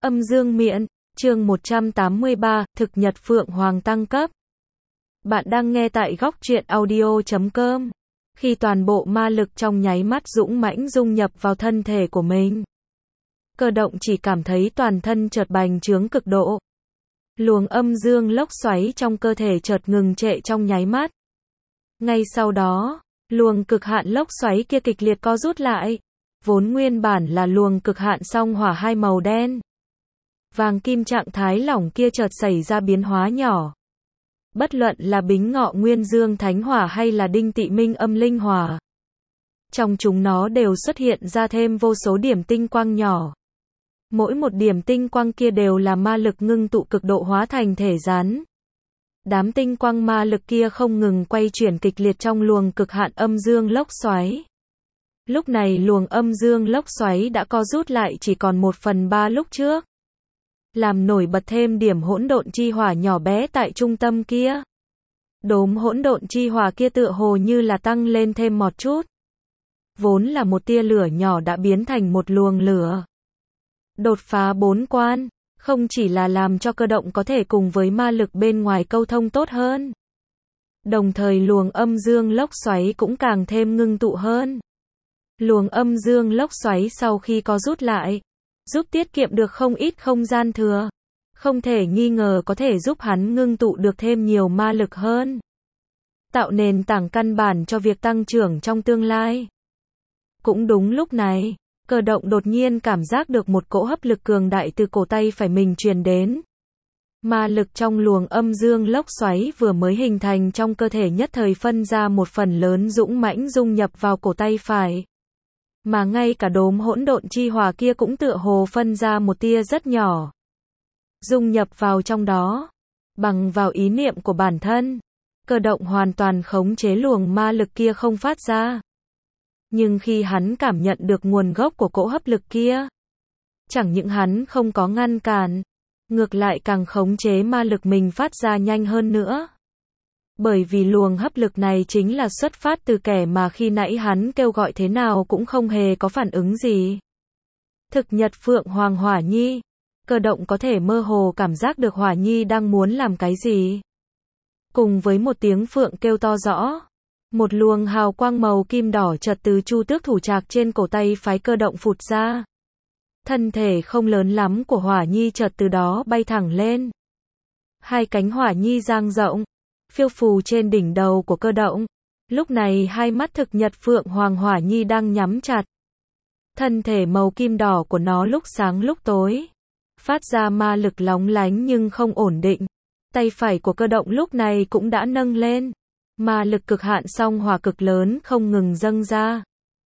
Âm dương miện, chương 183, thực nhật Phượng Hoàng tăng cấp. Bạn đang nghe tại góc truyện audio.com. Khi toàn bộ ma lực trong nháy mắt dũng mãnh dung nhập vào thân thể của mình, Cơ Động chỉ cảm thấy toàn thân chợt bành trướng cực độ. Luồng âm dương lốc xoáy trong cơ thể chợt ngừng trệ trong nháy mắt. Ngay sau đó, luồng cực hạn lốc xoáy kia kịch liệt co rút lại. Vốn nguyên bản là luồng cực hạn song hỏa hai màu đen vàng kim trạng thái lỏng kia chợt xảy ra biến hóa nhỏ. Bất luận là Bính Ngọ Nguyên Dương Thánh Hỏa hay là Đinh Tị Minh Âm Linh Hỏa, trong chúng nó đều xuất hiện ra thêm vô số điểm tinh quang nhỏ. Mỗi một điểm tinh quang kia đều là ma lực ngưng tụ cực độ hóa thành thể rắn. Đám tinh quang ma lực kia không ngừng quay chuyển kịch liệt trong luồng cực hạn âm dương lốc xoáy. Lúc này luồng âm dương lốc xoáy đã co rút lại chỉ còn 1/3 lúc trước. Làm nổi bật thêm điểm hỗn độn chi hỏa nhỏ bé tại trung tâm kia. Đốm hỗn độn chi hỏa kia tựa hồ như là tăng lên thêm một chút. Vốn là một tia lửa nhỏ đã biến thành một luồng lửa. Đột phá 4 quan, không chỉ là làm cho Cơ Động có thể cùng với ma lực bên ngoài câu thông tốt hơn. Đồng thời luồng âm dương lốc xoáy cũng càng thêm ngưng tụ hơn. Luồng âm dương lốc xoáy sau khi có rút lại, giúp tiết kiệm được không ít không gian thừa. Không thể nghi ngờ có thể giúp hắn ngưng tụ được thêm nhiều ma lực hơn. Tạo nền tảng căn bản cho việc tăng trưởng trong tương lai. Cũng đúng lúc này, Cơ Động đột nhiên cảm giác được một cỗ hấp lực cường đại từ cổ tay phải mình truyền đến. Ma lực trong luồng âm dương lốc xoáy vừa mới hình thành trong cơ thể nhất thời phân ra một phần lớn dũng mãnh dung nhập vào cổ tay phải. Mà ngay cả đốm hỗn độn chi hỏa kia cũng tựa hồ phân ra một tia rất nhỏ, dung nhập vào trong đó. Bằng vào ý niệm của bản thân, Cơ Động hoàn toàn khống chế luồng ma lực kia không phát ra. Nhưng khi hắn cảm nhận được nguồn gốc của cỗ hấp lực kia, chẳng những hắn không có ngăn cản, ngược lại càng khống chế ma lực mình phát ra nhanh hơn nữa. Bởi vì luồng hấp lực này chính là xuất phát từ kẻ mà khi nãy hắn kêu gọi thế nào cũng không hề có phản ứng gì. Thực nhật Phượng Hoàng Hỏa Nhi. Cơ Động có thể mơ hồ cảm giác được Hỏa Nhi đang muốn làm cái gì. Cùng với một tiếng phượng kêu to rõ, một luồng hào quang màu kim đỏ chợt từ chu tước thủ trạc trên cổ tay phái Cơ Động phụt ra. Thân thể không lớn lắm của Hỏa Nhi chợt từ đó bay thẳng lên. Hai cánh Hỏa Nhi dang rộng, phiêu phù trên đỉnh đầu của Cơ Động. Lúc này hai mắt thực nhật Phượng Hoàng Hỏa Nhi đang nhắm chặt. Thân thể màu kim đỏ của nó lúc sáng lúc tối, phát ra ma lực lóng lánh nhưng không ổn định. Tay phải của Cơ Động lúc này cũng đã nâng lên. Ma lực cực hạn song hỏa cực lớn không ngừng dâng ra,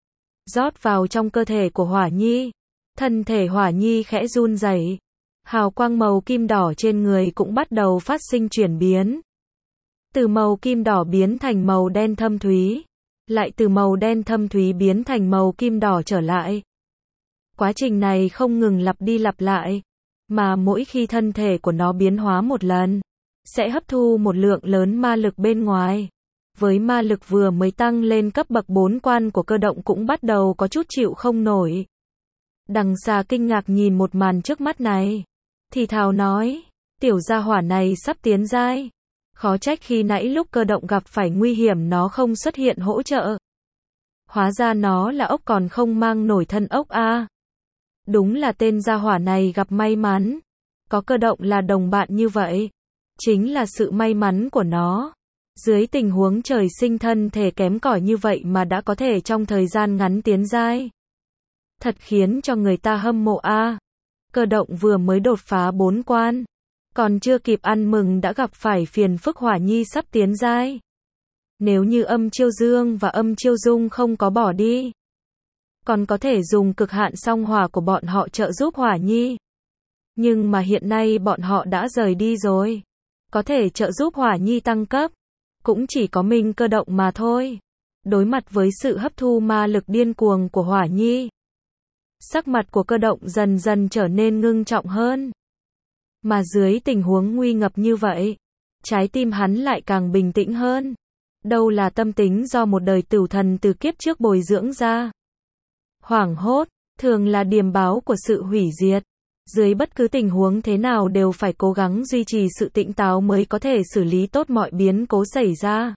rót vào trong cơ thể của Hỏa Nhi. Thân thể Hỏa Nhi khẽ run rẩy. Hào quang màu kim đỏ trên người cũng bắt đầu phát sinh chuyển biến. Từ màu kim đỏ biến thành màu đen thâm thúy, lại từ màu đen thâm thúy biến thành màu kim đỏ trở lại. Quá trình này không ngừng lặp đi lặp lại, mà mỗi khi thân thể của nó biến hóa một lần, sẽ hấp thu một lượng lớn ma lực bên ngoài. Với ma lực vừa mới tăng lên cấp bậc 4 quan của Cơ Động cũng bắt đầu có chút chịu không nổi. Đằng Xà kinh ngạc nhìn một màn trước mắt này, thì thào nói, tiểu gia hỏa này sắp tiến giai. Khó trách khi nãy lúc Cơ Động gặp phải nguy hiểm nó không xuất hiện hỗ trợ. Hóa ra nó là ốc còn không mang nổi thân ốc a. Đúng là tên gia hỏa này gặp may mắn. Có Cơ Động là đồng bạn như vậy, chính là sự may mắn của nó. Dưới tình huống trời sinh thân thể kém cỏi như vậy mà đã có thể trong thời gian ngắn tiến giai. Thật khiến cho người ta hâm mộ a. Cơ Động vừa mới đột phá 4 quan, còn chưa kịp ăn mừng đã gặp phải phiền phức Hỏa Nhi sắp tiến giai. Nếu như Âm Chiêu Dương và Âm Chiêu Dung không có bỏ đi, còn có thể dùng cực hạn song hỏa của bọn họ trợ giúp Hỏa Nhi. Nhưng mà hiện nay bọn họ đã rời đi rồi. Có thể trợ giúp Hỏa Nhi tăng cấp, cũng chỉ có mình Cơ Động mà thôi. Đối mặt với sự hấp thu ma lực điên cuồng của Hỏa Nhi, sắc mặt của Cơ Động dần dần trở nên ngưng trọng hơn. Mà dưới tình huống nguy ngập như vậy, trái tim hắn lại càng bình tĩnh hơn. Đâu là tâm tính do một đời tửu thần từ kiếp trước bồi dưỡng ra. Hoảng hốt, thường là điềm báo của sự hủy diệt. Dưới bất cứ tình huống thế nào đều phải cố gắng duy trì sự tỉnh táo mới có thể xử lý tốt mọi biến cố xảy ra.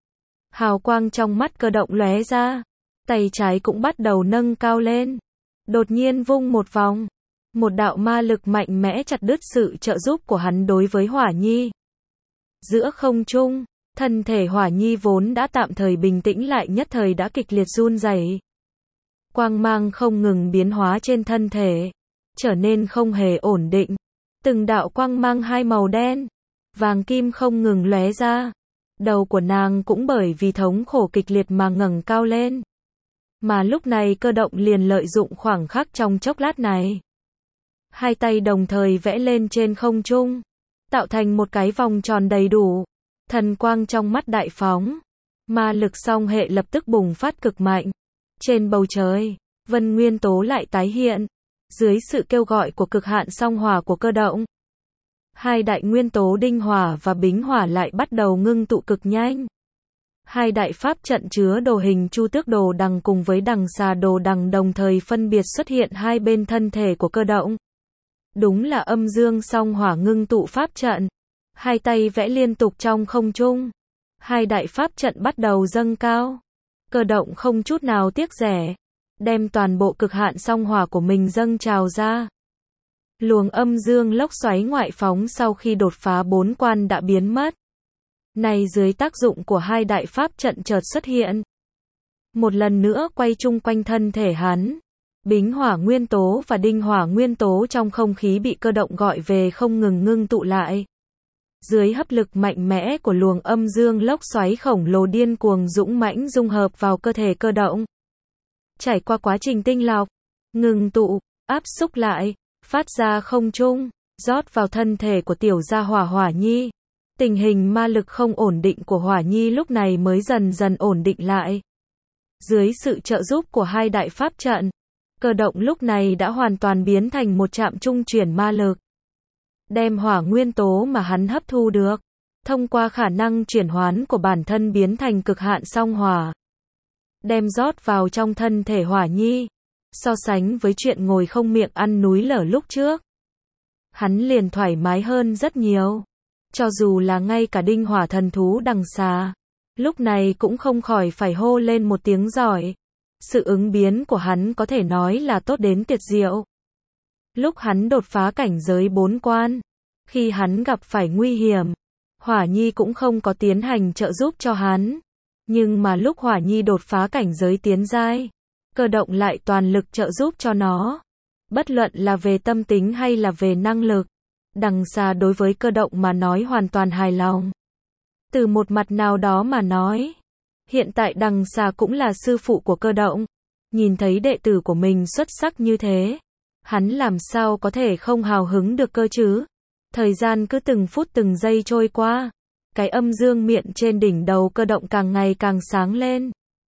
Hào quang trong mắt Cơ Động lóe ra, tay trái cũng bắt đầu nâng cao lên. Đột nhiên vung một vòng, một đạo ma lực mạnh mẽ chặt đứt sự trợ giúp của hắn đối với Hỏa Nhi. Giữa không trung, thân thể Hỏa Nhi vốn đã tạm thời bình tĩnh lại nhất thời đã kịch liệt run rẩy. Quang mang không ngừng biến hóa trên thân thể, trở nên không hề ổn định. Từng đạo quang mang hai màu đen, vàng kim không ngừng lóe ra. Đầu của nàng cũng bởi vì thống khổ kịch liệt mà ngẩng cao lên. Mà lúc này Cơ Động liền lợi dụng khoảng khắc trong chốc lát này. Hai tay đồng thời vẽ lên trên không trung, tạo thành một cái vòng tròn đầy đủ. Thần quang trong mắt đại phóng, ma lực song hệ lập tức bùng phát cực mạnh. Trên bầu trời, vân nguyên tố lại tái hiện. Dưới sự kêu gọi của cực hạn song hỏa của Cơ Động, hai đại nguyên tố đinh hỏa và bính hỏa lại bắt đầu ngưng tụ cực nhanh. Hai đại pháp trận chứa đồ hình Chu Tước Đồ Đằng cùng với Đằng Xà Đồ Đằng đồng thời phân biệt xuất hiện hai bên thân thể của Cơ Động. Đúng là âm dương song hỏa ngưng tụ pháp trận. Hai tay vẽ liên tục trong không trung. Hai đại pháp trận bắt đầu dâng cao. Cơ Động không chút nào tiếc rẻ, đem toàn bộ cực hạn song hỏa của mình dâng trào ra. Luồng âm dương lốc xoáy ngoại phóng sau khi đột phá 4 quan đã biến mất. Này dưới tác dụng của hai đại pháp trận chợt xuất hiện. Một lần nữa quay chung quanh thân thể hắn. Bính hỏa nguyên tố và đinh hỏa nguyên tố trong không khí bị Cơ Động gọi về không ngừng ngưng tụ lại. Dưới hấp lực mạnh mẽ của luồng âm dương lốc xoáy khổng lồ điên cuồng dũng mãnh dung hợp vào cơ thể Cơ Động. Trải qua quá trình tinh lọc, ngừng tụ, áp xúc lại, phát ra không trung, rót vào thân thể của tiểu gia hỏa Hỏa Nhi. Tình hình ma lực không ổn định của Hỏa Nhi lúc này mới dần dần ổn định lại. Dưới sự trợ giúp của hai đại pháp trận, Cơ Động lúc này đã hoàn toàn biến thành một trạm trung chuyển ma lực. Đem hỏa nguyên tố mà hắn hấp thu được, thông qua khả năng chuyển hoán của bản thân biến thành cực hạn song hỏa. Đem rót vào trong thân thể Hỏa Nhi. So sánh với chuyện ngồi không miệng ăn núi lở lúc trước, hắn liền thoải mái hơn rất nhiều. Cho dù là ngay cả đinh hỏa thần thú Đằng Xà, lúc này cũng không khỏi phải hô lên một tiếng giỏi. Sự ứng biến của hắn có thể nói là tốt đến tuyệt diệu. Lúc hắn đột phá cảnh giới 4 quan, khi hắn gặp phải nguy hiểm, Hỏa Nhi cũng không có tiến hành trợ giúp cho hắn. Nhưng mà lúc Hỏa Nhi đột phá cảnh giới tiến giai, Cơ Động lại toàn lực trợ giúp cho nó. Bất luận là về tâm tính hay là về năng lực, Đằng Xà đối với Cơ Động mà nói hoàn toàn hài lòng. Từ một mặt nào đó mà nói, hiện tại Đằng Xà cũng là sư phụ của Cơ Động. Nhìn thấy đệ tử của mình xuất sắc như thế, hắn làm sao có thể không hào hứng được cơ chứ? Thời gian cứ từng phút từng giây trôi qua, cái âm dương miệng trên đỉnh đầu Cơ Động càng ngày càng sáng lên.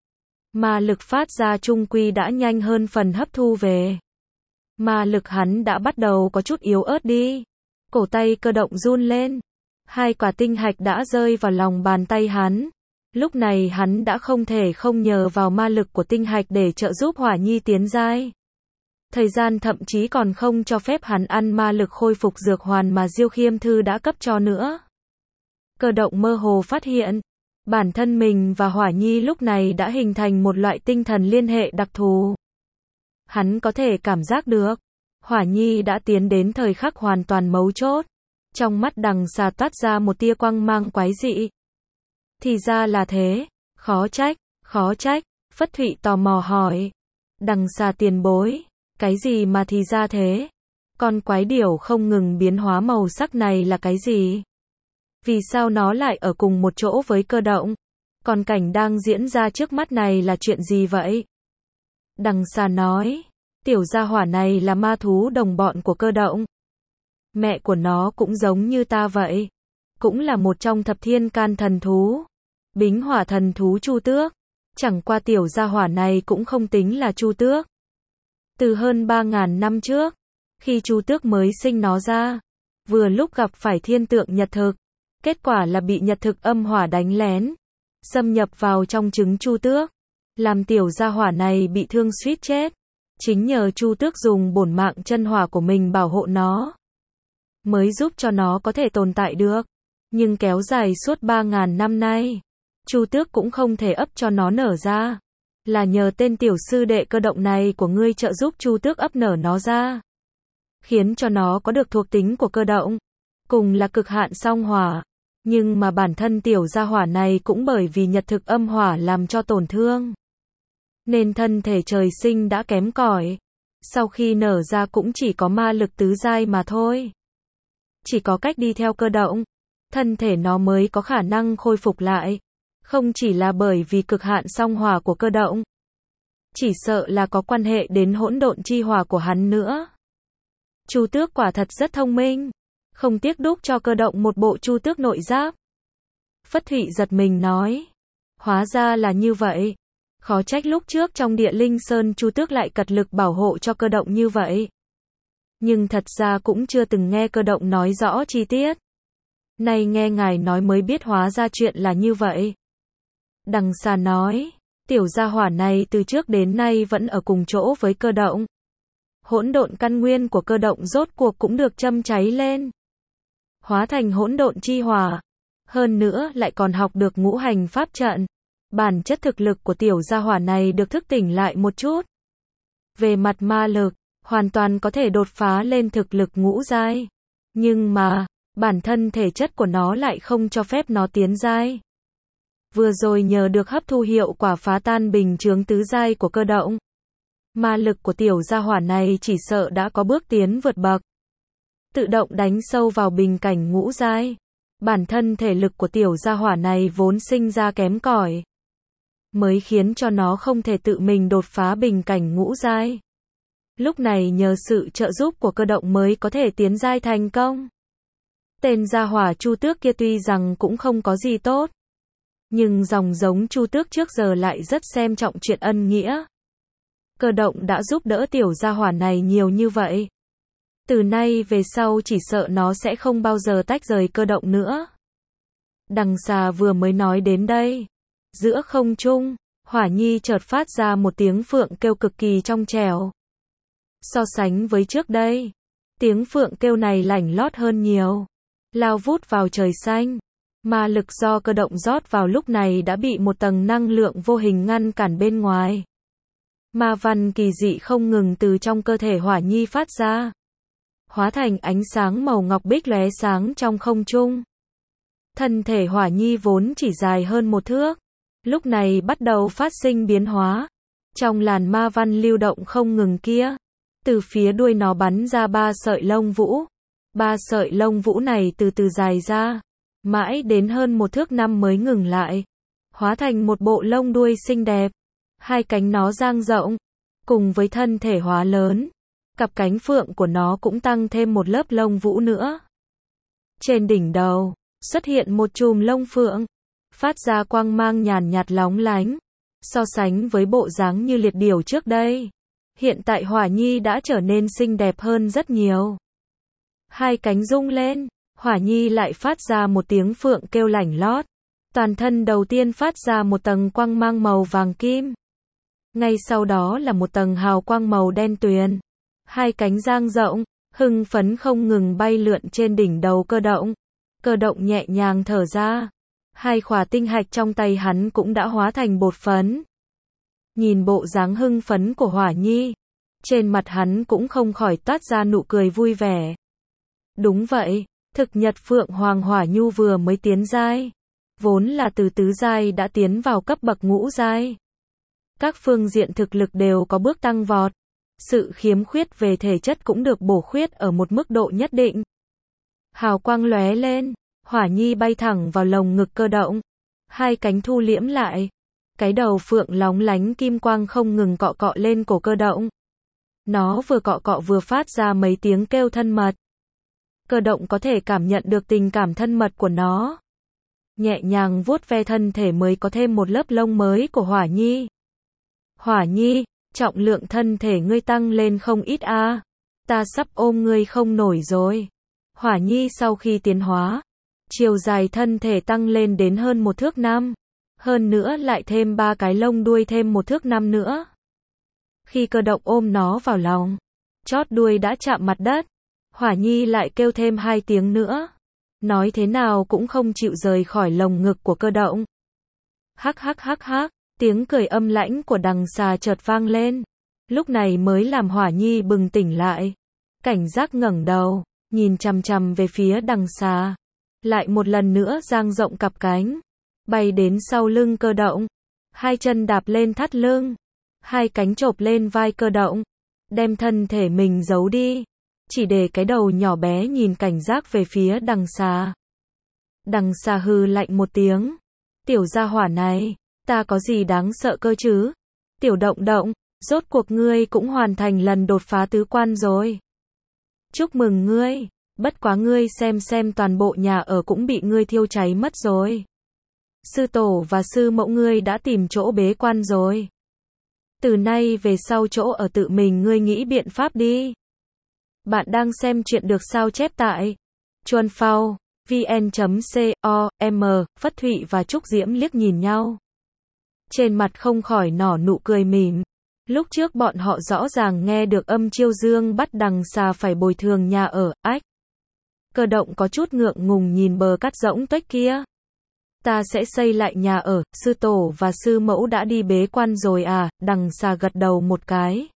Ma lực phát ra trung quy đã nhanh hơn phần hấp thu về. Ma lực hắn đã bắt đầu có chút yếu ớt đi. Cổ tay Cơ Động run lên. Hai quả tinh hạch đã rơi vào lòng bàn tay hắn. Lúc này hắn đã không thể không nhờ vào ma lực của tinh hạch để trợ giúp Hỏa Nhi tiến giai. Thời gian thậm chí còn không cho phép hắn ăn ma lực khôi phục dược hoàn mà Diêu Khiêm Thư đã cấp cho nữa. Cơ Động mơ hồ phát hiện, bản thân mình và Hỏa Nhi lúc này đã hình thành một loại tinh thần liên hệ đặc thù. Hắn có thể cảm giác được, Hỏa Nhi đã tiến đến thời khắc hoàn toàn mấu chốt. Trong mắt Đằng Xà toát ra một tia quang mang quái dị. Thì ra là thế, khó trách, Phất Thụy tò mò hỏi. Đằng Xà tiền bối, cái gì mà thì ra thế? Con quái điểu không ngừng biến hóa màu sắc này là cái gì? Vì sao nó lại ở cùng một chỗ với Cơ Động? Còn cảnh đang diễn ra trước mắt này là chuyện gì vậy? Đằng Xà nói, tiểu gia hỏa này là ma thú đồng bọn của Cơ Động. Mẹ của nó cũng giống như ta vậy. Cũng là một trong thập thiên can thần thú. Bính hỏa thần thú Chu Tước. Chẳng qua tiểu gia hỏa này cũng không tính là Chu Tước. Từ hơn 3.000 năm trước, khi Chu Tước mới sinh nó ra, vừa lúc gặp phải thiên tượng nhật thực. Kết quả là bị nhật thực âm hỏa đánh lén, xâm nhập vào trong trứng Chu Tước, làm tiểu gia hỏa này bị thương suýt chết. Chính nhờ Chu Tước dùng bổn mạng chân hỏa của mình bảo hộ nó, mới giúp cho nó có thể tồn tại được. Nhưng kéo dài suốt 3.000 năm nay, Chu Tước cũng không thể ấp cho nó nở ra. Là nhờ tên tiểu sư đệ cơ động này của ngươi trợ giúp Chu Tước ấp nở nó ra, khiến cho nó có được thuộc tính của cơ động, cùng là cực hạn song hỏa. Nhưng mà bản thân tiểu gia hỏa này cũng bởi vì nhật thực âm hỏa làm cho tổn thương, nên thân thể trời sinh đã kém cỏi. Sau khi nở ra cũng chỉ có ma lực tứ giai mà thôi. Chỉ có cách đi theo cơ động, thân thể nó mới có khả năng khôi phục lại. Không chỉ là bởi vì cực hạn song hỏa của cơ động, chỉ sợ là có quan hệ đến hỗn độn chi hỏa của hắn nữa. Chu Tước quả thật rất thông minh, không tiếc đúc cho cơ động một bộ Chu Tước nội giáp. Phất Thụy giật mình nói, hóa ra là như vậy. Khó trách lúc trước trong Địa Linh Sơn Chu Tước lại cật lực bảo hộ cho cơ động như vậy. Nhưng thật ra cũng chưa từng nghe cơ động nói rõ chi tiết. Nay nghe ngài nói mới biết hóa ra chuyện là như vậy. Đằng Xà nói, tiểu gia hỏa này từ trước đến nay vẫn ở cùng chỗ với cơ động. Hỗn độn căn nguyên của cơ động rốt cuộc cũng được châm cháy lên, hóa thành hỗn độn chi hỏa. Hơn nữa lại còn học được ngũ hành pháp trận. Bản chất thực lực của tiểu gia hỏa này được thức tỉnh lại một chút. Về mặt ma lực, hoàn toàn có thể đột phá lên thực lực ngũ giai. Nhưng mà, bản thân thể chất của nó lại không cho phép nó tiến giai. Vừa rồi nhờ được hấp thu hiệu quả phá tan bình chướng tứ giai của cơ động, ma lực của tiểu gia hỏa này chỉ sợ đã có bước tiến vượt bậc, tự động đánh sâu vào bình cảnh ngũ giai. Bản thân thể lực của tiểu gia hỏa này vốn sinh ra kém cỏi, mới khiến cho nó không thể tự mình đột phá bình cảnh ngũ giai. Lúc này nhờ sự trợ giúp của cơ động mới có thể tiến giai thành công. Tên gia hỏa Chu Tước kia tuy rằng cũng không có gì tốt, nhưng dòng giống Chu Tước trước giờ lại rất xem trọng chuyện ân nghĩa. Cơ động đã giúp đỡ tiểu gia hỏa này nhiều như vậy, từ nay về sau chỉ sợ nó sẽ không bao giờ tách rời cơ động nữa. Đằng Xà vừa mới nói đến đây, giữa không trung, Hỏa Nhi chợt phát ra một tiếng phượng kêu cực kỳ trong trẻo. So sánh với trước đây, tiếng phượng kêu này lảnh lót hơn nhiều, lao vút vào trời xanh. Ma lực do cơ động rót vào lúc này đã bị một tầng năng lượng vô hình ngăn cản bên ngoài. Ma văn kỳ dị không ngừng từ trong cơ thể Hỏa Nhi phát ra, hóa thành ánh sáng màu ngọc bích lóe sáng trong không trung. Thân thể Hỏa Nhi vốn chỉ dài hơn một thước, lúc này bắt đầu phát sinh biến hóa. Trong làn ma văn lưu động không ngừng kia, từ phía đuôi nó bắn ra 3 sợi lông vũ. 3 sợi lông vũ này từ từ dài ra, mãi đến hơn 1 thước 5 mới ngừng lại, hóa thành một bộ lông đuôi xinh đẹp. Hai cánh nó dang rộng, cùng với thân thể hóa lớn, cặp cánh phượng của nó cũng tăng thêm một lớp lông vũ nữa. Trên đỉnh đầu, xuất hiện một chùm lông phượng, phát ra quang mang nhàn nhạt lóng lánh. So sánh với bộ dáng như liệt điểu trước đây, hiện tại Hỏa Nhi đã trở nên xinh đẹp hơn rất nhiều. Hai cánh rung lên, Hỏa Nhi lại phát ra một tiếng phượng kêu lảnh lót. Toàn thân đầu tiên phát ra một tầng quang mang màu vàng kim. Ngay sau đó là một tầng hào quang màu đen tuyền. Hai cánh dang rộng, hưng phấn không ngừng bay lượn trên đỉnh đầu cơ động. Cơ động nhẹ nhàng thở ra. Hai khỏa tinh hạch trong tay hắn cũng đã hóa thành bột phấn. Nhìn bộ dáng hưng phấn của Hỏa Nhi, trên mặt hắn cũng không khỏi toát ra nụ cười vui vẻ. Đúng vậy, thực nhật Phượng Hoàng Hỏa Nhu vừa mới tiến giai, vốn là từ tứ giai đã tiến vào cấp bậc ngũ giai. Các phương diện thực lực đều có bước tăng vọt. Sự khiếm khuyết về thể chất cũng được bổ khuyết ở một mức độ nhất định. Hào quang lóe lên, Hỏa Nhi bay thẳng vào lồng ngực cơ động. Hai cánh thu liễm lại. Cái đầu phượng lóng lánh kim quang không ngừng cọ cọ lên cổ cơ động. Nó vừa cọ cọ vừa phát ra mấy tiếng kêu thân mật. Cơ động có thể cảm nhận được tình cảm thân mật của nó. Nhẹ nhàng vuốt ve thân thể mới có thêm một lớp lông mới của Hỏa Nhi. Hỏa Nhi, trọng lượng thân thể ngươi tăng lên không ít a. Ta sắp ôm ngươi không nổi rồi. Hỏa Nhi sau khi tiến hóa, chiều dài thân thể tăng lên đến hơn 1 thước 5. Hơn nữa lại thêm 3 cái lông đuôi thêm 1 thước 5 nữa. Khi Cơ Động ôm nó vào lòng, chót đuôi đã chạm mặt đất, Hỏa Nhi lại kêu thêm 2 tiếng nữa. Nói thế nào cũng không chịu rời khỏi lồng ngực của Cơ Động. Hắc hắc hắc hắc, tiếng cười âm lãnh của đằng xà chợt vang lên. Lúc này mới làm Hỏa Nhi bừng tỉnh lại. Cảnh giác ngẩng đầu, nhìn chằm chằm về phía đằng xà. Lại một lần nữa dang rộng cặp cánh, bay đến sau lưng Cơ Động. 2 chân đạp lên thắt lưng, 2 cánh chộp lên vai Cơ Động, đem thân thể mình giấu đi. Chỉ để cái đầu nhỏ bé nhìn cảnh giác về phía đằng xà. Đằng xà hừ lạnh một tiếng. Tiểu gia hỏa này, ta có gì đáng sợ cơ chứ? Tiểu Động Động, rốt cuộc ngươi cũng hoàn thành lần đột phá tứ quan rồi. Chúc mừng ngươi, bất quá ngươi xem toàn bộ nhà ở cũng bị ngươi thiêu cháy mất rồi. Sư tổ và sư mẫu ngươi đã tìm chỗ bế quan rồi. Từ nay về sau chỗ ở tự mình ngươi nghĩ biện pháp đi. Bạn đang xem chuyện được sao chép tại Chuan Phao, vn.com, Phất Thụy và Trúc Diễm liếc nhìn nhau. Trên mặt không khỏi nở nụ cười mỉm. Lúc trước bọn họ rõ ràng nghe được âm chiêu dương bắt đằng xà phải bồi thường nhà ở, ách. Cơ Động có chút ngượng ngùng nhìn bờ cát rỗng tuếch kia. Ta sẽ xây lại nhà ở, sư tổ và sư mẫu đã đi bế quan rồi à, đằng xà gật đầu một cái.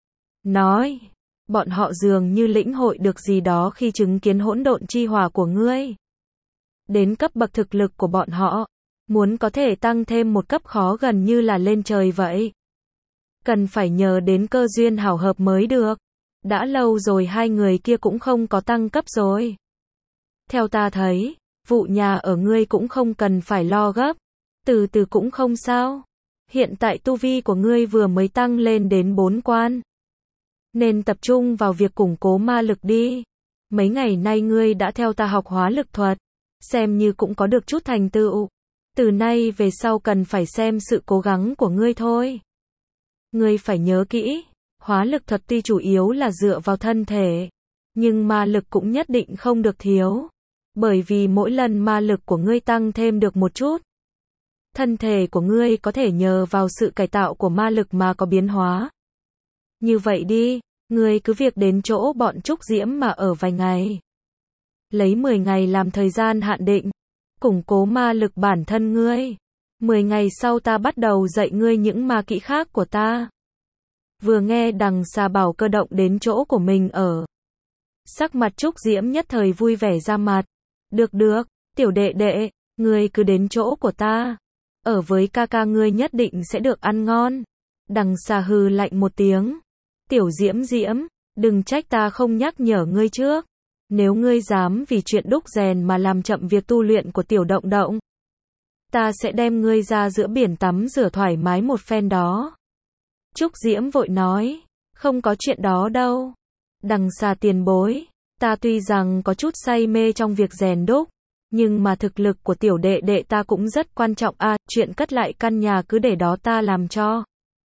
Nói, bọn họ dường như lĩnh hội được gì đó khi chứng kiến hỗn độn chi hỏa của ngươi. Đến cấp bậc thực lực của bọn họ, muốn có thể tăng thêm một cấp khó gần như là lên trời vậy. Cần phải nhờ đến cơ duyên hảo hợp mới được. Đã lâu rồi 2 người kia cũng không có tăng cấp rồi. Theo ta thấy, vụ nhà ở ngươi cũng không cần phải lo gấp. Từ từ cũng không sao. Hiện tại tu vi của ngươi vừa mới tăng lên đến 4 quan. Nên tập trung vào việc củng cố ma lực đi. Mấy ngày nay ngươi đã theo ta học hóa lực thuật. Xem như cũng có được chút thành tựu. Từ nay về sau cần phải xem sự cố gắng của ngươi thôi. Ngươi phải nhớ kỹ, hóa lực thuật tuy chủ yếu là dựa vào thân thể, nhưng ma lực cũng nhất định không được thiếu. Bởi vì mỗi lần ma lực của ngươi tăng thêm được một chút, thân thể của ngươi có thể nhờ vào sự cải tạo của ma lực mà có biến hóa. Như vậy đi, ngươi cứ việc đến chỗ bọn Trúc Diễm mà ở vài ngày. Lấy 10 ngày làm thời gian hạn định, củng cố ma lực bản thân ngươi. 10 ngày sau ta bắt đầu dạy ngươi những ma kỹ khác của ta. Vừa nghe đằng xà bảo Cơ Động đến chỗ của mình ở. Sắc mặt Trúc Diễm nhất thời vui vẻ ra mặt. Được, tiểu đệ đệ, ngươi cứ đến chỗ của ta. Ở với ca ca ngươi nhất định sẽ được ăn ngon. Đằng xà hừ lạnh một tiếng. Tiểu Diễm Diễm, đừng trách ta không nhắc nhở ngươi trước. Nếu ngươi dám vì chuyện đúc rèn mà làm chậm việc tu luyện của Tiểu Động Động, ta sẽ đem ngươi ra giữa biển tắm rửa thoải mái một phen đó. Trúc Diễm vội nói, không có chuyện đó đâu. Đằng xà tiền bối, ta tuy rằng có chút say mê trong việc rèn đúc, nhưng mà thực lực của tiểu đệ đệ ta cũng rất quan trọng à, chuyện cất lại căn nhà cứ để đó ta làm cho.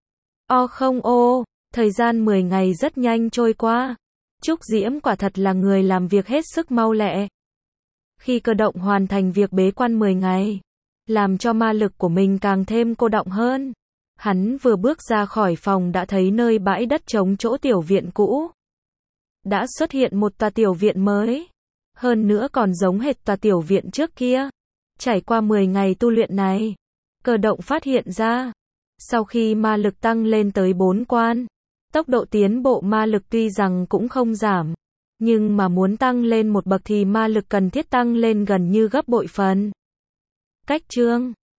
Không thời gian 10 ngày rất nhanh trôi qua. Trúc Diễm quả thật là người làm việc hết sức mau lẹ. Khi Cơ Động hoàn thành việc bế quan 10 ngày, làm cho ma lực của mình càng thêm cô đọng hơn. Hắn vừa bước ra khỏi phòng đã thấy nơi bãi đất trống chỗ tiểu viện cũ. Đã xuất hiện một tòa tiểu viện mới. Hơn nữa còn giống hệt tòa tiểu viện trước kia. Trải qua 10 ngày tu luyện này, Cơ Động phát hiện ra, sau khi ma lực tăng lên tới 4 quan, tốc độ tiến bộ ma lực tuy rằng cũng không giảm, nhưng mà muốn tăng lên một bậc thì ma lực cần thiết tăng lên gần như gấp bội phần. Cách chương